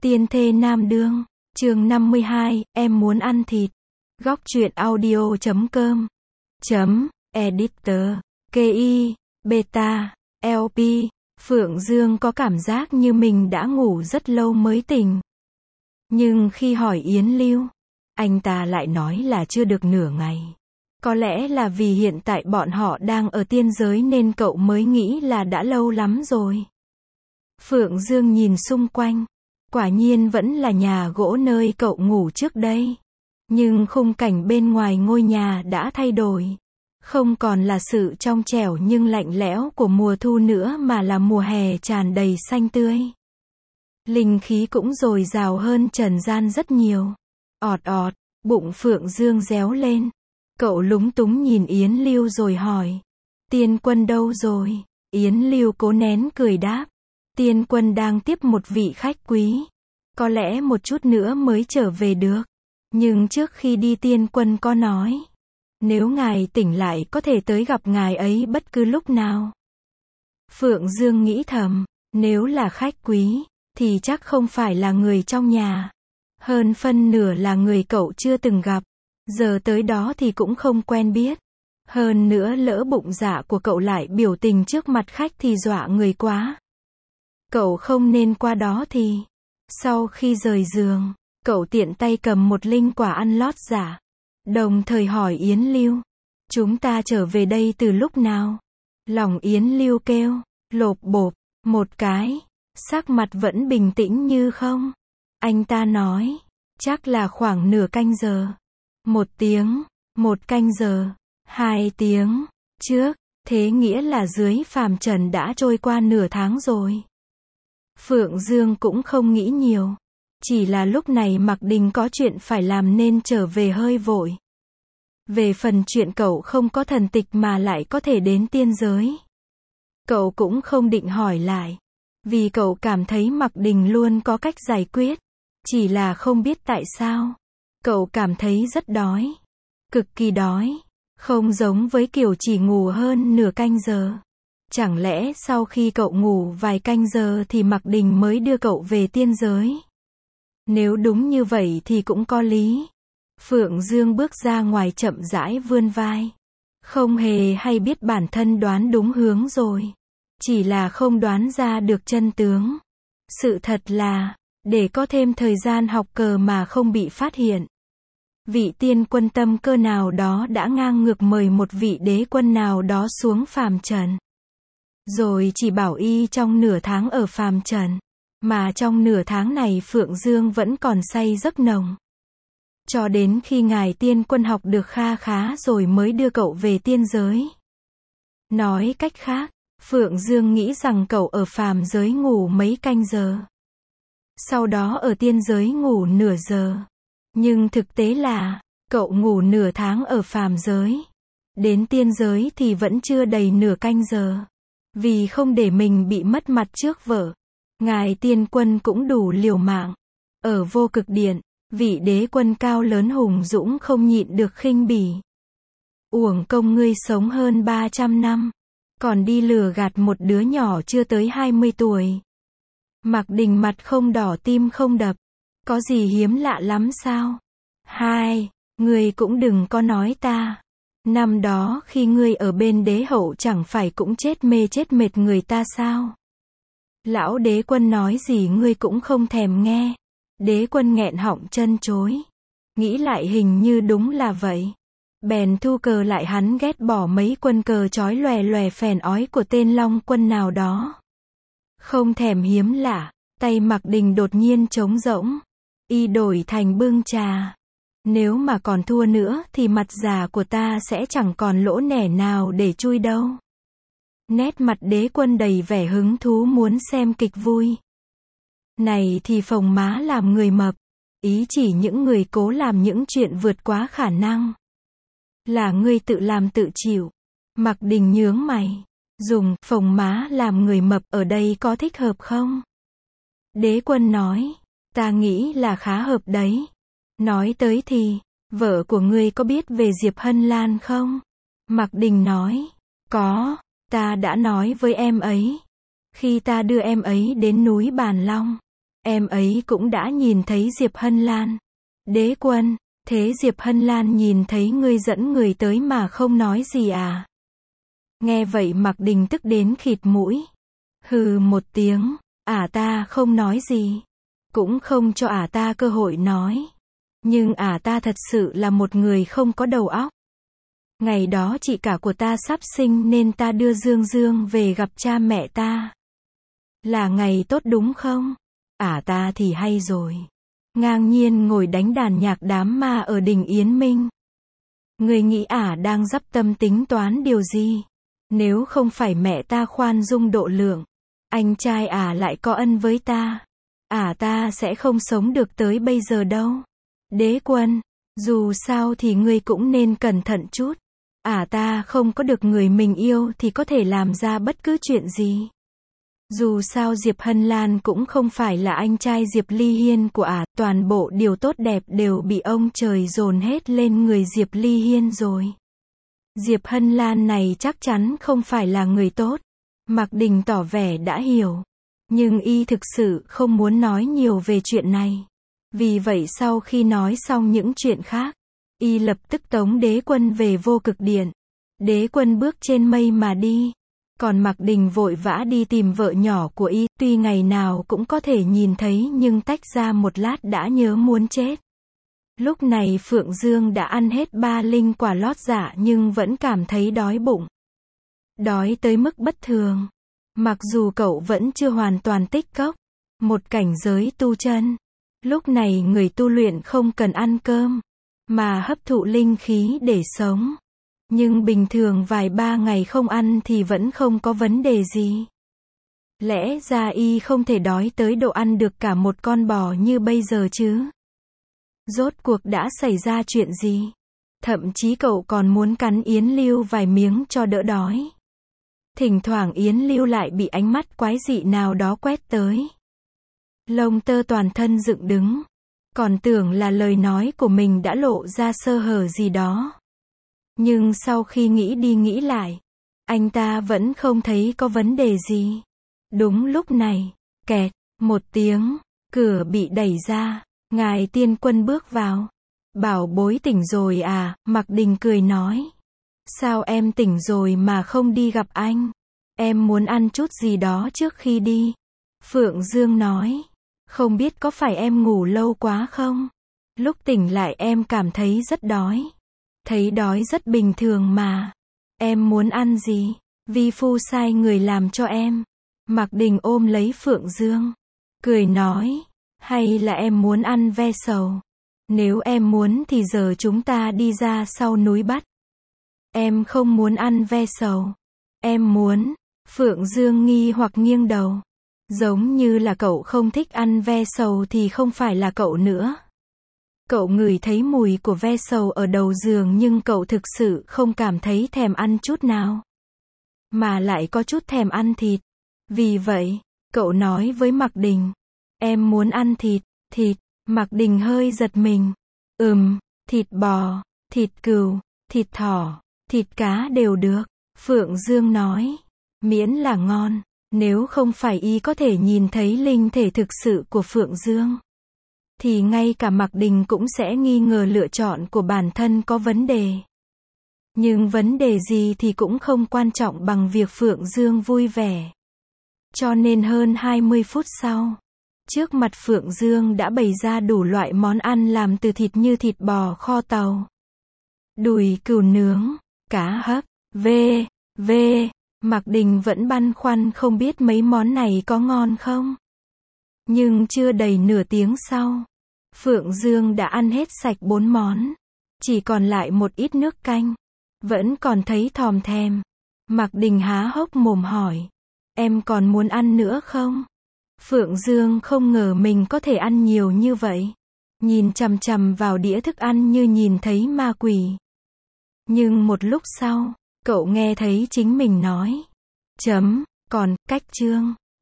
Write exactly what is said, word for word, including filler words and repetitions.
Tiên thê nam đương, chương năm mươi hai, em muốn ăn thịt. Góc truyện audio chấm com chấm editor ki i beta lp. Phượng Dương có cảm giác như mình đã ngủ rất lâu mới tỉnh. Nhưng khi hỏi Yến Lưu, anh ta lại nói là chưa được nửa ngày. Có lẽ là vì hiện tại bọn họ đang ở tiên giới nên cậu mới nghĩ là đã lâu lắm rồi. Phượng Dương nhìn xung quanh. Quả nhiên vẫn là nhà gỗ nơi cậu ngủ trước đây. Nhưng khung cảnh bên ngoài ngôi nhà đã thay đổi. Không còn là sự trong trẻo nhưng lạnh lẽo của mùa thu nữa mà là mùa hè tràn đầy xanh tươi. Linh khí cũng dồi dào hơn trần gian rất nhiều. Ọt ọt, bụng Phượng Dương réo lên. Cậu lúng túng nhìn Yến Lưu rồi hỏi. Tiên Quân đâu rồi? Yến Lưu cố nén cười đáp. Tiên Quân đang tiếp một vị khách quý. Có lẽ một chút nữa mới trở về được. Nhưng trước khi đi Tiên Quân có nói. Nếu ngài tỉnh lại có thể tới gặp ngài ấy bất cứ lúc nào. Phượng Dương nghĩ thầm. Nếu là khách quý, thì chắc không phải là người trong nhà. Hơn phân nửa là người cậu chưa từng gặp. Giờ tới đó thì cũng không quen biết. Hơn nữa lỡ bụng dạ của cậu lại biểu tình trước mặt khách thì dọa người quá. Cậu không nên qua đó thì. Sau khi rời giường, cậu tiện tay cầm một linh quả ăn lót giả. Đồng thời hỏi Yến Lưu. Chúng ta trở về đây từ lúc nào? Lòng Yến Lưu kêu, lộp bộp, một cái. Sắc mặt vẫn bình tĩnh như không. Anh ta nói, chắc là khoảng nửa canh giờ. Một tiếng, một canh giờ, hai tiếng, trước, thế nghĩa là dưới phàm trần đã trôi qua nửa tháng rồi. Phượng Dương cũng không nghĩ nhiều. Chỉ là lúc này Mạc Đình có chuyện phải làm nên trở về hơi vội. Về phần chuyện cậu không có thần tịch mà lại có thể đến tiên giới. Cậu cũng không định hỏi lại. Vì cậu cảm thấy Mạc Đình luôn có cách giải quyết. Chỉ là không biết tại sao. Cậu cảm thấy rất đói. Cực kỳ đói. Không giống với kiểu chỉ ngủ hơn nửa canh giờ. Chẳng lẽ sau khi cậu ngủ vài canh giờ thì Mạc Đình mới đưa cậu về tiên giới? Nếu đúng như vậy thì cũng có lý. Phượng Dương bước ra ngoài chậm rãi vươn vai. Không hề hay biết bản thân đoán đúng hướng rồi. Chỉ là không đoán ra được chân tướng. Sự thật là, để có thêm thời gian học cờ mà không bị phát hiện. Vị tiên quân tâm cơ nào đó đã ngang ngược mời một vị đế quân nào đó xuống phàm trần. Rồi chỉ bảo y trong nửa tháng ở phàm trần. Mà trong nửa tháng này Phượng Dương vẫn còn say giấc nồng. Cho đến khi ngài tiên quân học được kha khá rồi mới đưa cậu về tiên giới. Nói cách khác, Phượng Dương nghĩ rằng cậu ở phàm giới ngủ mấy canh giờ. Sau đó ở tiên giới ngủ nửa giờ. Nhưng thực tế là, cậu ngủ nửa tháng ở phàm giới. Đến tiên giới thì vẫn chưa đầy nửa canh giờ. Vì không để mình bị mất mặt trước vợ. Ngài tiên quân cũng đủ liều mạng. Ở Vô Cực Điện, vị đế quân cao lớn hùng dũng không nhịn được khinh bỉ. Uổng công ngươi sống hơn ba trăm năm. Còn đi lừa gạt một đứa nhỏ chưa tới hai mươi tuổi. Mạc Đình mặt không đỏ tim không đập. Có gì hiếm lạ lắm sao? Hai, ngươi cũng đừng có nói ta. Năm đó khi ngươi ở bên đế hậu chẳng phải cũng chết mê chết mệt người ta sao? Lão đế quân nói gì ngươi cũng không thèm nghe. Đế quân nghẹn họng chân chối. Nghĩ lại hình như đúng là vậy. Bèn thu cờ lại hắn ghét bỏ mấy quân cờ chói lòe lòe phèn ói của tên Long Quân nào đó. Không thèm hiếm lạ, tay Mạc Đình đột nhiên trống rỗng. Y đổi thành bưng trà. Nếu mà còn thua nữa thì mặt già của ta sẽ chẳng còn lỗ nẻ nào để chui đâu. Nét mặt đế quân đầy vẻ hứng thú muốn xem kịch vui. Này thì phồng má làm người mập. Ý chỉ những người cố làm những chuyện vượt quá khả năng. Là ngươi tự làm tự chịu. Mạc Đình nhướng mày. Dùng phồng má làm người mập ở đây có thích hợp không? Đế quân nói. Ta nghĩ là khá hợp đấy. Nói tới thì, vợ của ngươi có biết về Diệp Hân Lan không? Mạc Đình nói. Có, ta đã nói với em ấy. Khi ta đưa em ấy đến núi Bàn Long. em ấy cũng đã nhìn thấy Diệp Hân Lan. Đế Quân, thế Diệp Hân Lan nhìn thấy ngươi dẫn người tới mà không nói gì à? Nghe vậy Mạc Đình tức đến khịt mũi. Hừ một tiếng, ả ta không nói gì. Cũng không cho ả ta cơ hội nói. Nhưng ả ta thật sự là một người không có đầu óc. Ngày đó chị cả của ta sắp sinh nên ta đưa Dương Dương về gặp cha mẹ ta. Là ngày tốt đúng không? Ả ta thì hay rồi. Ngang nhiên ngồi đánh đàn nhạc đám ma ở đình Yến Minh. Người nghĩ ả đang dắp tâm tính toán điều gì? Nếu không phải mẹ ta khoan dung độ lượng, anh trai ả lại có ân với ta, ả ta sẽ không sống được tới bây giờ đâu. Đế Quân, dù sao thì ngươi cũng nên cẩn thận chút. Ả ta không có được người mình yêu thì có thể làm ra bất cứ chuyện gì. Dù sao Diệp Hân Lan cũng không phải là anh trai Diệp Ly Hiên của ả, toàn bộ điều tốt đẹp đều bị ông trời dồn hết lên người Diệp Ly Hiên rồi. Diệp Hân Lan này chắc chắn không phải là người tốt. Mạc Đình tỏ vẻ đã hiểu. Nhưng y thực sự không muốn nói nhiều về chuyện này. Vì vậy sau khi nói xong những chuyện khác, y lập tức tống Đế Quân về Vô Cực Điện. Đế Quân bước trên mây mà đi. Còn Mạc Đình vội vã đi tìm vợ nhỏ của y, tuy ngày nào cũng có thể nhìn thấy nhưng tách ra một lát đã nhớ muốn chết. Lúc này Phượng Dương đã ăn hết ba linh quả lót dạ nhưng vẫn cảm thấy đói bụng. Đói tới mức bất thường. Mặc dù cậu vẫn chưa hoàn toàn tích cốc, một cảnh giới tu chân. Lúc này người tu luyện không cần ăn cơm, mà hấp thụ linh khí để sống. Nhưng bình thường vài ba ngày không ăn thì vẫn không có vấn đề gì. Lẽ ra y không thể đói tới độ ăn được cả một con bò như bây giờ chứ. Rốt cuộc đã xảy ra chuyện gì? Thậm chí cậu còn muốn cắn Yến Lưu vài miếng cho đỡ đói. Thỉnh thoảng Yến Lưu lại bị ánh mắt quái dị nào đó quét tới. Lông tơ toàn thân dựng đứng. Còn tưởng là lời nói của mình đã lộ ra sơ hở gì đó. Nhưng sau khi nghĩ đi nghĩ lại, anh ta vẫn không thấy có vấn đề gì. Đúng lúc này, kẹt, một tiếng, cửa bị đẩy ra. Ngài Tiên Quân bước vào. Bảo bối tỉnh rồi à? Mạc Đình cười nói. Sao em tỉnh rồi mà không đi gặp anh? Em muốn ăn chút gì đó trước khi đi. Phượng Dương nói. Không biết có phải em ngủ lâu quá không? Lúc tỉnh lại em cảm thấy rất đói. Thấy đói rất bình thường mà. Em muốn ăn gì? Vi phu sai người làm cho em. Mạc Đình ôm lấy Phượng Dương. Cười nói. Hay là em muốn ăn ve sầu? Nếu em muốn thì giờ chúng ta đi ra sau núi bắt. Em không muốn ăn ve sầu. Em muốn. Phượng Dương nghi hoặc nghiêng đầu. Giống như là cậu không thích ăn ve sầu thì không phải là cậu nữa. Cậu ngửi thấy mùi của ve sầu ở đầu giường nhưng cậu thực sự không cảm thấy thèm ăn chút nào. Mà lại có chút thèm ăn thịt. Vì vậy, cậu nói với Mạc Đình. Em muốn ăn thịt, thịt. Mạc Đình hơi giật mình. Ừm, thịt bò, thịt cừu, thịt thỏ, thịt cá đều được. Phượng Dương nói. Miễn là ngon. Nếu không phải y có thể nhìn thấy linh thể thực sự của Phượng Dương, thì ngay cả Mạc Đình cũng sẽ nghi ngờ lựa chọn của bản thân có vấn đề. Nhưng vấn đề gì thì cũng không quan trọng bằng việc Phượng Dương vui vẻ. Cho nên hơn hai mươi phút sau, trước mặt Phượng Dương đã bày ra đủ loại món ăn làm từ thịt như thịt bò kho tàu, đùi cừu nướng, cá hấp, v, v. Mạc Đình vẫn băn khoăn không biết mấy món này có ngon không. Nhưng chưa đầy nửa tiếng sau, Phượng Dương đã ăn hết sạch bốn món. Chỉ còn lại một ít nước canh. Vẫn còn thấy thòm thèm. Mạc Đình há hốc mồm hỏi. Em còn muốn ăn nữa không? Phượng Dương không ngờ mình có thể ăn nhiều như vậy. Nhìn chằm chằm vào đĩa thức ăn như nhìn thấy ma quỷ. Nhưng một lúc sau, cậu nghe thấy chính mình nói. Chấm, còn, cách chương.